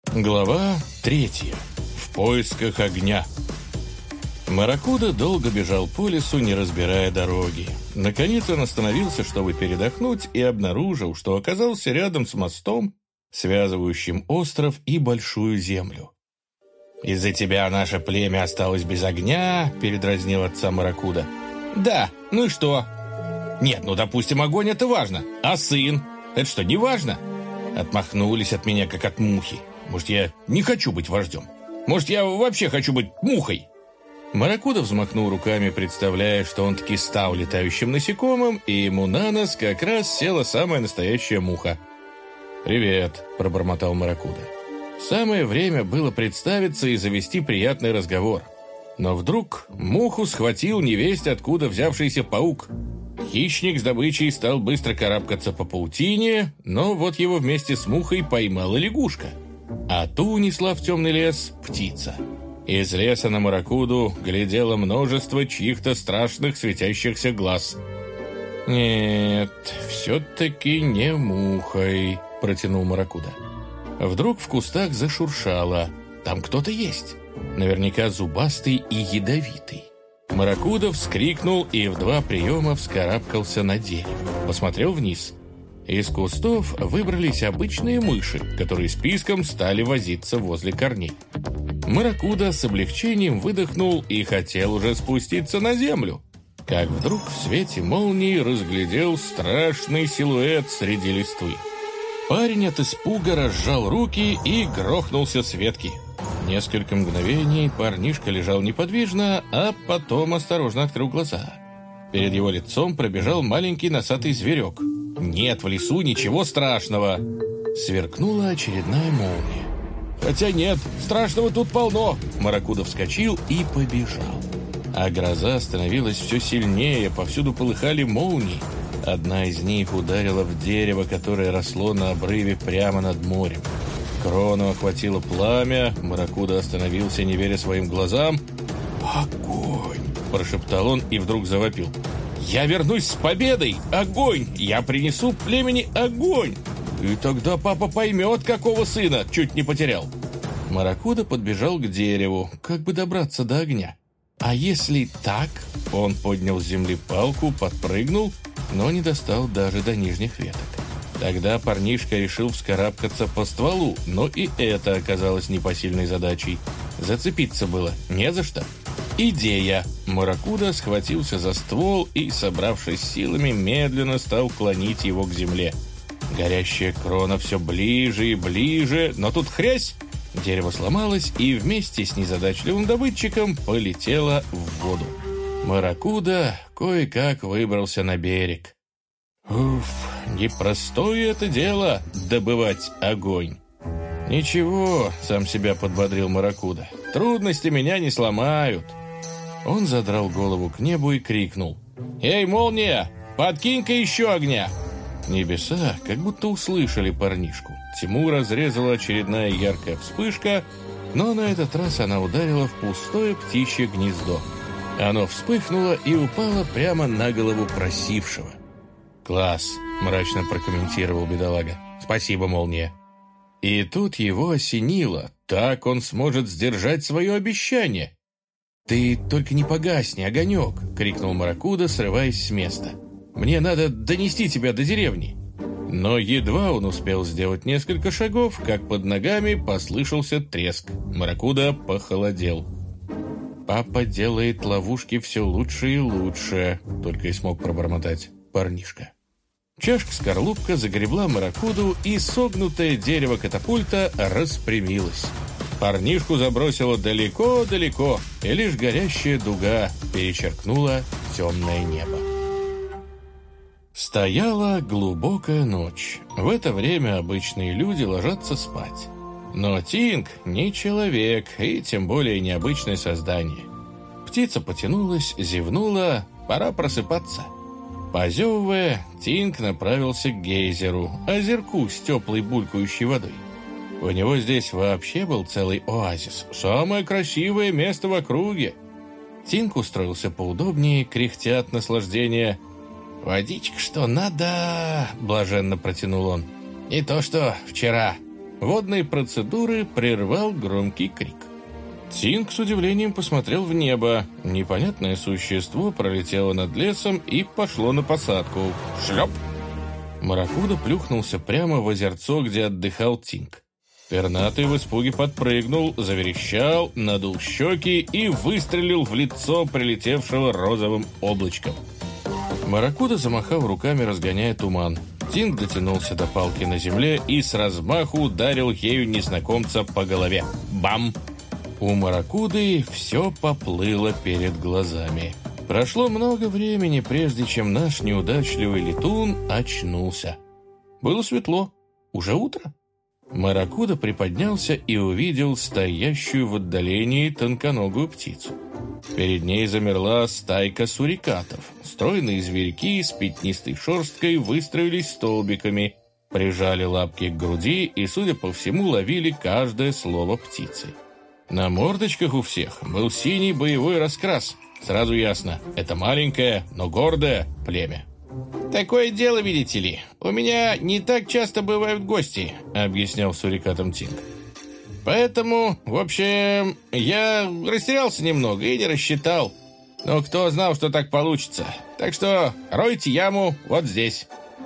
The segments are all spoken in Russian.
Глава 3. В поисках огня. Маракуда долго бежал по лесу, не разбирая дороги. Наконец он остановился, чтобы передохнуть, и обнаружил, что оказался рядом с мостом, связывающим остров и большую землю. «Из-за тебя наше племя осталось без огня», — передразнил отца Маракуда. «Да, ну и что?» «Нет, ну, допустим, огонь — это важно. А сын? Это что, не важно?» Отмахнулись от меня, как от мухи. Может, я не хочу быть вождем? Может, я вообще хочу быть мухой?» Маракуда взмахнул руками, представляя, что он таки стал летающим насекомым, и ему на нос как раз села самая настоящая муха. «Привет», — пробормотал Маракуда. Самое время было представиться и завести приятный разговор. Но вдруг муху схватил невесть, откуда взявшийся паук. Хищник с добычей стал быстро карабкаться по паутине, но вот его вместе с мухой поймала лягушка. А ту унесла в темный лес птица. Из леса на Маракуду глядело множество чьих-то страшных светящихся глаз. «Нет, все-таки не мухой», — протянул Маракуда. Вдруг в кустах зашуршало. Там кто-то есть. Наверняка зубастый и ядовитый. Маракуда вскрикнул и в 2 приема вскарабкался на дерево. Посмотрел вниз. Из кустов выбрались обычные мыши, которые списком стали возиться возле корней. Маракуда с облегчением выдохнул и хотел уже спуститься на землю, как вдруг в свете молнии разглядел страшный силуэт среди листвы. Парень от испуга разжал руки и грохнулся с ветки. Несколько мгновений парнишка лежал неподвижно, а потом осторожно открыл глаза. Перед его лицом пробежал маленький носатый зверек. Нет в лесу ничего страшного. Сверкнула очередная молния. Хотя нет, страшного тут полно. Маракуда вскочил и побежал. А гроза становилась все сильнее, повсюду полыхали молнии. Одна из них ударила в дерево, которое росло на обрыве прямо над морем. Крону охватило пламя, Маракуда остановился, не веря своим глазам. «Огонь!» – прошептал он и вдруг завопил. «Я вернусь с победой! Огонь! Я принесу племени огонь! И тогда папа поймет, какого сына чуть не потерял!» Маракуда подбежал к дереву, как бы добраться до огня. «А если так?» Он поднял с земли палку, подпрыгнул, но не достал даже до нижних веток. Тогда парнишка решил вскарабкаться по стволу, но и это оказалось непосильной задачей. Зацепиться было не за что. Идея! Маракуда схватился за ствол и, собравшись силами, медленно стал клонить его к земле. Горящая крона все ближе и ближе, но тут хрясь! Дерево сломалось и вместе с незадачливым добытчиком полетело в воду. Маракуда кое-как выбрался на берег. Уф, непростое это дело — добывать огонь. «Ничего», — сам себя подбодрил Маракуда, — «трудности меня не сломают». Он задрал голову к небу и крикнул: «Эй, молния, подкинь-ка еще огня!» Небеса как будто услышали парнишку. Тьму разрезала очередная яркая вспышка, но на этот раз она ударила в пустое птичье гнездо. Оно вспыхнуло и упало прямо на голову просившего. «Класс», — мрачно прокомментировал бедолага. «Спасибо, молния». И тут его осенило. Так он сможет сдержать свое обещание. «Ты только не погасни, огонек!» — крикнул Маракуда, срываясь с места. «Мне надо донести тебя до деревни». Но едва он успел сделать несколько шагов, как под ногами послышался треск. Маракуда похолодел. «Папа делает ловушки все лучше и лучше», — только и смог пробормотать парнишка. Чашка-скорлупка загребла Маракуду, и согнутое дерево катапульта распрямилось. Парнишку забросило далеко-далеко, и лишь горящая дуга перечеркнула темное небо. Стояла глубокая ночь. В это время обычные люди ложатся спать. Но Тинг не человек, и тем более необычное создание. Птица потянулась, зевнула, пора просыпаться. Позевывая, Тинг направился к гейзеру, озерку с теплой булькающей водой. У него здесь вообще был целый оазис, самое красивое место в округе. Тинг устроился поудобнее, кряхтя от наслаждения. «Водичка, что надо!» — блаженно протянул он. «Не то что вчера. водные процедуры прервал громкий крик. Тинг с удивлением посмотрел в небо. Непонятное существо пролетело над лесом и пошло на посадку. Шлеп! Маракуда плюхнулся прямо в озерцо, где отдыхал Тинг. Пернатый в испуге подпрыгнул, заверещал, надул щеки и выстрелил в лицо прилетевшего розовым облачком. Маракуда замахал руками, разгоняя туман. Тинг дотянулся до палки на земле и с размаху ударил ею незнакомца по голове. Бам! У Маракуды все поплыло перед глазами. Прошло много времени, прежде чем наш неудачливый летун очнулся. Было светло. Уже утро. Маракуда приподнялся и увидел стоящую в отдалении тонконогую птицу. Перед ней замерла стайка сурикатов. Стройные зверьки с пятнистой шерсткой выстроились столбиками, прижали лапки к груди и, судя по всему, ловили каждое слово птицы. На мордочках у всех был синий боевой раскрас. Сразу ясно, это маленькое, но гордое племя. «Такое дело, видите ли, у меня не так часто бывают гости», — объяснял сурикатам Тинг. «Поэтому, в общем, я растерялся немного и не рассчитал. Но кто знал, что так получится. Так что ройте яму вот здесь».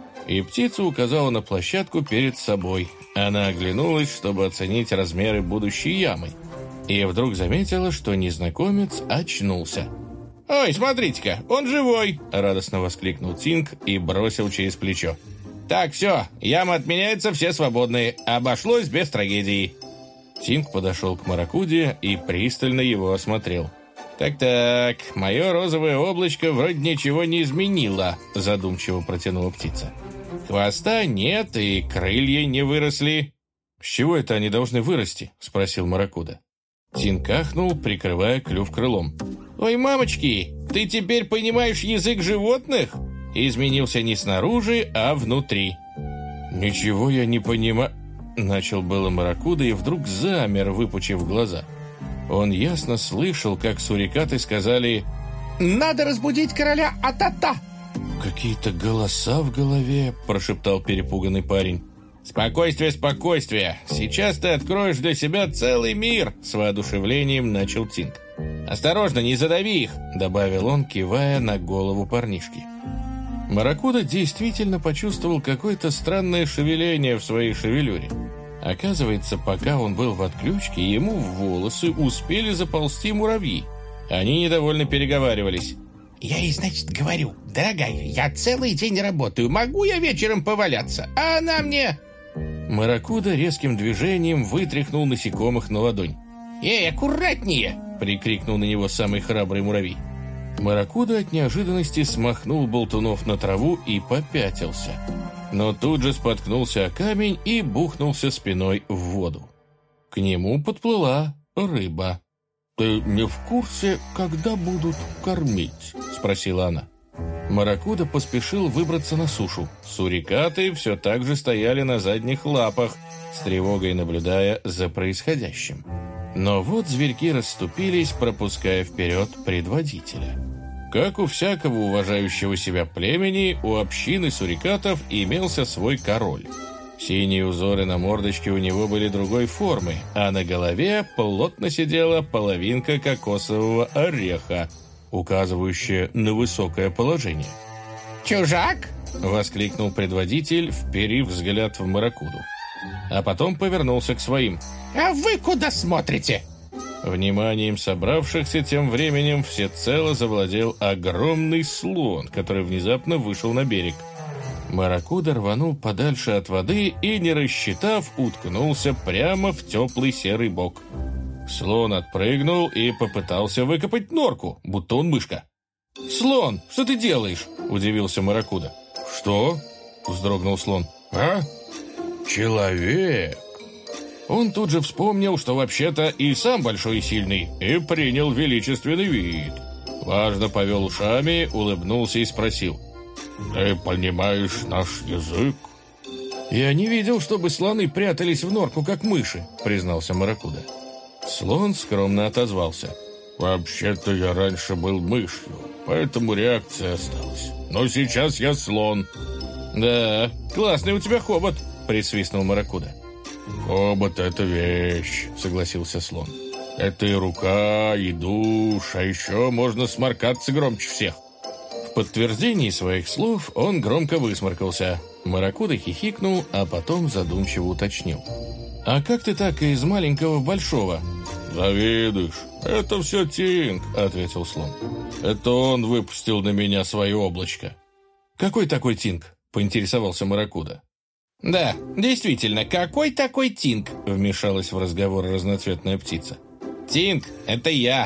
И птица указала на площадку перед собой. Она оглянулась, чтобы оценить размеры будущей ямы. И вдруг заметила, что незнакомец очнулся. «Ой, смотрите-ка, он живой!» — радостно воскликнул Тинг и бросил через плечо. «Так, все, яма отменяется, все свободные. Обошлось без трагедии». Тинг подошел к Маракуде и пристально его осмотрел. «Так-так, мое розовое облачко вроде ничего не изменило», — задумчиво протянула птица. «Хвоста нет и крылья не выросли». «С чего это они должны вырасти?» — спросил Маракуда. Тинг ахнул, прикрывая клюв крылом. «Ой, мамочки, ты теперь понимаешь язык животных?» Изменился не снаружи, а внутри. «Ничего я не понимаю», — начал было Маракуда и вдруг замер, выпучив глаза. Он ясно слышал, как сурикаты сказали: «Надо разбудить короля Атата!» «Какие-то голоса в голове», — прошептал перепуганный парень. «Спокойствие, спокойствие! Сейчас ты откроешь для себя целый мир!» С воодушевлением начал Тинг. «Осторожно, не задави их!» Добавил он, кивая на голову парнишки. Маракуда действительно почувствовал какое-то странное шевеление в своей шевелюре. Оказывается, пока он был в отключке, ему в волосы успели заползти муравьи. Они недовольно переговаривались. «Я ей, значит, говорю: дорогая, я целый день работаю, могу я вечером поваляться? А она мне...» Маракуда резким движением вытряхнул насекомых на ладонь. «Эй, аккуратнее!» — прикрикнул на него самый храбрый муравей. Маракуда от неожиданности смахнул болтунов на траву и попятился. Но тут же споткнулся о камень и бухнулся спиной в воду. К нему подплыла рыба. «Ты не в курсе, когда будут кормить?» — спросила она. Маракуда поспешил выбраться на сушу. Сурикаты все так же стояли на задних лапах, с тревогой наблюдая за происходящим. Но вот зверьки расступились, пропуская вперед предводителя. Как у всякого уважающего себя племени, у общины сурикатов имелся свой король. Синие узоры на мордочке у него были другой формы, а на голове плотно сидела половинка кокосового ореха, указывающая на высокое положение. «Чужак!» — воскликнул предводитель, вперив взгляд в Маракуду. А потом повернулся к своим. «А вы куда смотрите?» Вниманием собравшихся тем временем всецело завладел огромный слон, который внезапно вышел на берег. Маракуда рванул подальше от воды и, не рассчитав, уткнулся прямо в теплый серый бок. Слон отпрыгнул и попытался выкопать норку, будто он мышка. «Слон, что ты делаешь?» – удивился Маракуда. «Что?» – вздрогнул слон. «А? Человек!» Он тут же вспомнил, что вообще-то и сам большой и сильный, и принял величественный вид. Важно повел ушами, улыбнулся и спросил: «Ты понимаешь наш язык?» «Я не видел, чтобы слоны прятались в норку, как мыши», — признался Маракуда. Слон скромно отозвался: «Вообще-то я раньше был мышью, поэтому реакция осталась. Но сейчас я слон». «Да, классный у тебя хобот», — присвистнул Маракуда. «Хобот — это вещь», — согласился слон. «Это и рука, и душ, а еще можно сморкаться громче всех». В подтверждении своих слов он громко высморкался. Маракуда хихикнул, а потом задумчиво уточнил. «А как ты так из маленького в большого?» «Завидуешь? Это все Тинг», — ответил слон. «Это он выпустил на меня свое облачко». «Какой такой Тинг?» — поинтересовался Маракуда. «Да, действительно, какой такой Тинг?» — вмешалась в разговор разноцветная птица. «Тинг, это я».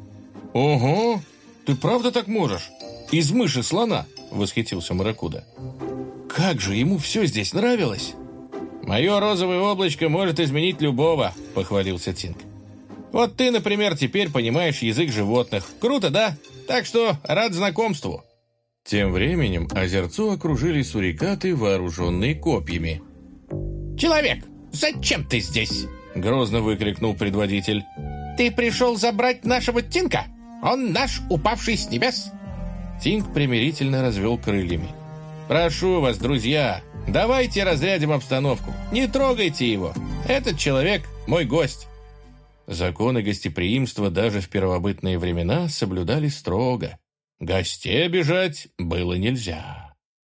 «Ого, ты правда так можешь? Из мыши слона?» — восхитился Маракуда. «Как же ему все здесь нравилось!» «Мое розовое облачко может изменить любого», — похвалился Тинг. «Вот ты, например, теперь понимаешь язык животных. Круто, да? Так что рад знакомству». Тем временем озерцо окружили сурикаты, вооруженные копьями. «Человек, зачем ты здесь?» — грозно выкрикнул предводитель. «Ты пришел забрать нашего Тинка? Он наш, упавший с небес!» Тинг примирительно развел крыльями. «Прошу вас, друзья, давайте разрядим обстановку. Не трогайте его. Этот человек мой гость». Законы гостеприимства даже в первобытные времена соблюдали строго. Гостей обижать было нельзя.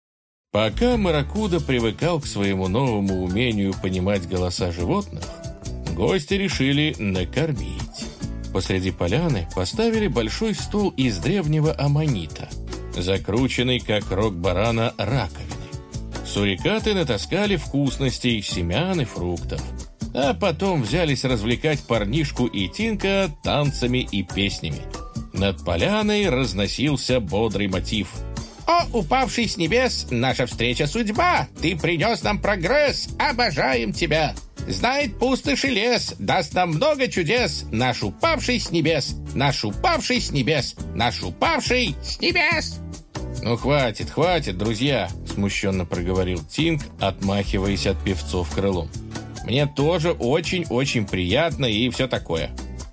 Пока Маракуда привыкал к своему новому умению понимать голоса животных, гости решили накормить. Посреди поляны поставили большой стол из древнего аммонита, закрученный, как рог барана, раковины. Сурикаты натаскали вкусностей, семян и фруктов, а потом взялись развлекать парнишку и Тинка танцами и песнями. Над поляной разносился бодрый мотив. «О, упавший с небес, наша встреча судьба! Ты принес нам прогресс, обожаем тебя! Знает пустошь и лес, даст нам много чудес, наш упавший с небес, наш упавший с небес, наш упавший с небес!» «Ну, хватит, хватит, друзья!» — смущенно проговорил Тинг, отмахиваясь от певцов крылом. «Мне тоже очень-очень приятно и все такое».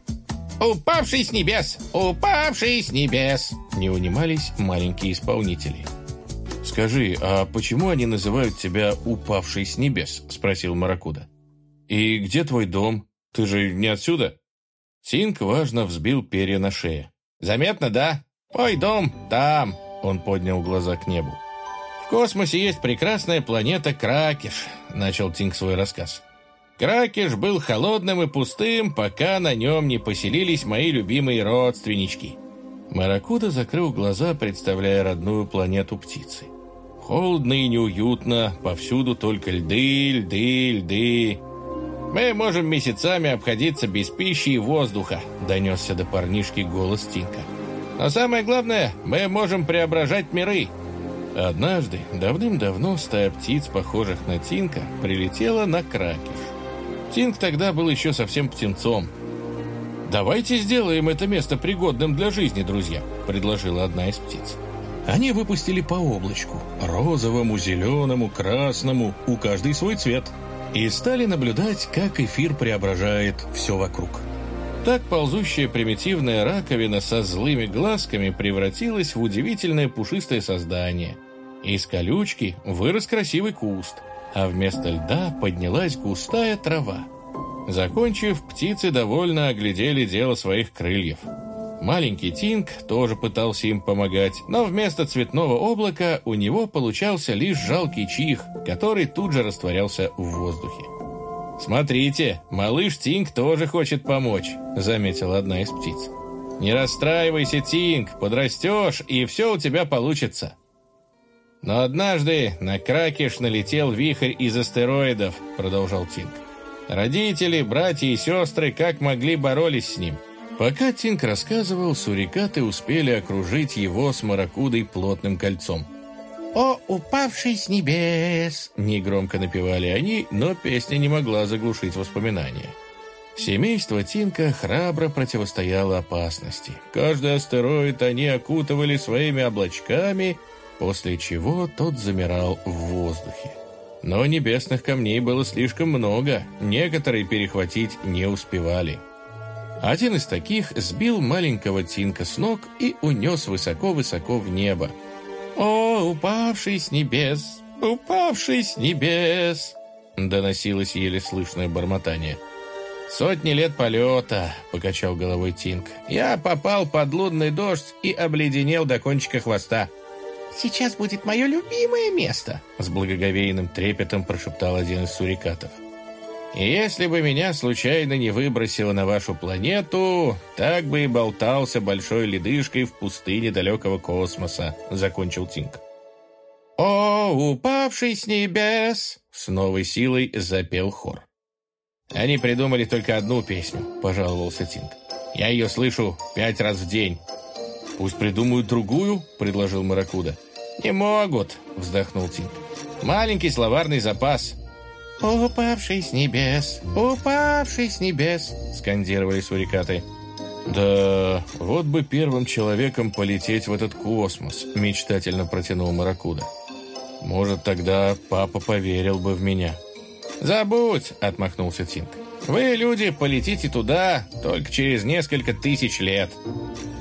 «Упавший с небес! Упавший с небес!» не унимались маленькие исполнители. «Скажи, а почему они называют тебя «упавший с небес»?» — спросил Маракуда. «И где твой дом? Ты же не отсюда?» Тинг важно взбил перья на шее. «Заметно, да? Мой дом там!» — он поднял глаза к небу. «В космосе есть прекрасная планета Кракиш», — начал Тинг свой рассказ. «Кракиш был холодным и пустым, пока на нем не поселились мои любимые родственнички». Маракуда закрыл глаза, представляя родную планету птицы. Холодно и неуютно, повсюду только льды, льды, льды. «Мы можем месяцами обходиться без пищи и воздуха», — донесся до парнишки голос Тинка. «Но самое главное, мы можем преображать миры». Однажды, давным-давно, стая птиц, похожих на Тинка, прилетела на Кракиш. Тинг тогда был еще совсем птенцом. «Давайте сделаем это место пригодным для жизни, друзья», — предложила одна из птиц. Они выпустили по облачку, розовому, зеленому, красному, у каждой свой цвет, и стали наблюдать, как эфир преображает все вокруг. Так ползущая примитивная раковина со злыми глазками превратилась в удивительное пушистое создание. Из колючки вырос красивый куст, а вместо льда поднялась густая трава. Закончив, птицы довольно оглядели дело своих крыльев. Маленький Тинг тоже пытался им помогать, но вместо цветного облака у него получался лишь жалкий чих, который тут же растворялся в воздухе. «Смотрите, малыш Тинг тоже хочет помочь», — заметила одна из птиц. «Не расстраивайся, Тинг, подрастешь, и все у тебя получится». «Но однажды на Кракиш налетел вихрь из астероидов», — продолжал Тинг. «Родители, братья и сестры как могли боролись с ним». Пока Тинг рассказывал, сурикаты успели окружить его с Маракудой плотным кольцом. «О, упавший с небес!» — негромко напевали они, но песня не могла заглушить воспоминания. Семейство Тинка храбро противостояло опасности. Каждый астероид они окутывали своими облачками, после чего тот замирал в воздухе. Но небесных камней было слишком много, некоторые перехватить не успевали. Один из таких сбил маленького Тинка с ног и унес высоко-высоко в небо. «О, упавший с небес, упавший с небес!» — доносилось еле слышное бормотание. «Сотни лет полета», — покачал головой Тинг. «Я попал под лунный дождь и обледенел до кончика хвоста». «Сейчас будет мое любимое место», — с благоговейным трепетом прошептал один из сурикатов. «И если бы меня случайно не выбросило на вашу планету, так бы и болтался большой ледышкой в пустыне далекого космоса», — закончил Тинг. «О, упавший с небес!» — с новой силой запел хор. «Они придумали только одну песню», — пожаловался Тинг. «Я ее слышу 5 раз в день». «Пусть придумают другую», — предложил Маракуда. «Не могут», — вздохнул Тинг. «Маленький словарный запас». «Упавший с небес, упавший с небес», — скандировали сурикаты. «Да, вот бы первым человеком полететь в этот космос», — мечтательно протянул Маракуда. «Может, тогда папа поверил бы в меня». «Забудь», — отмахнулся Тинг. «Вы, люди, полетите туда только через несколько тысяч лет».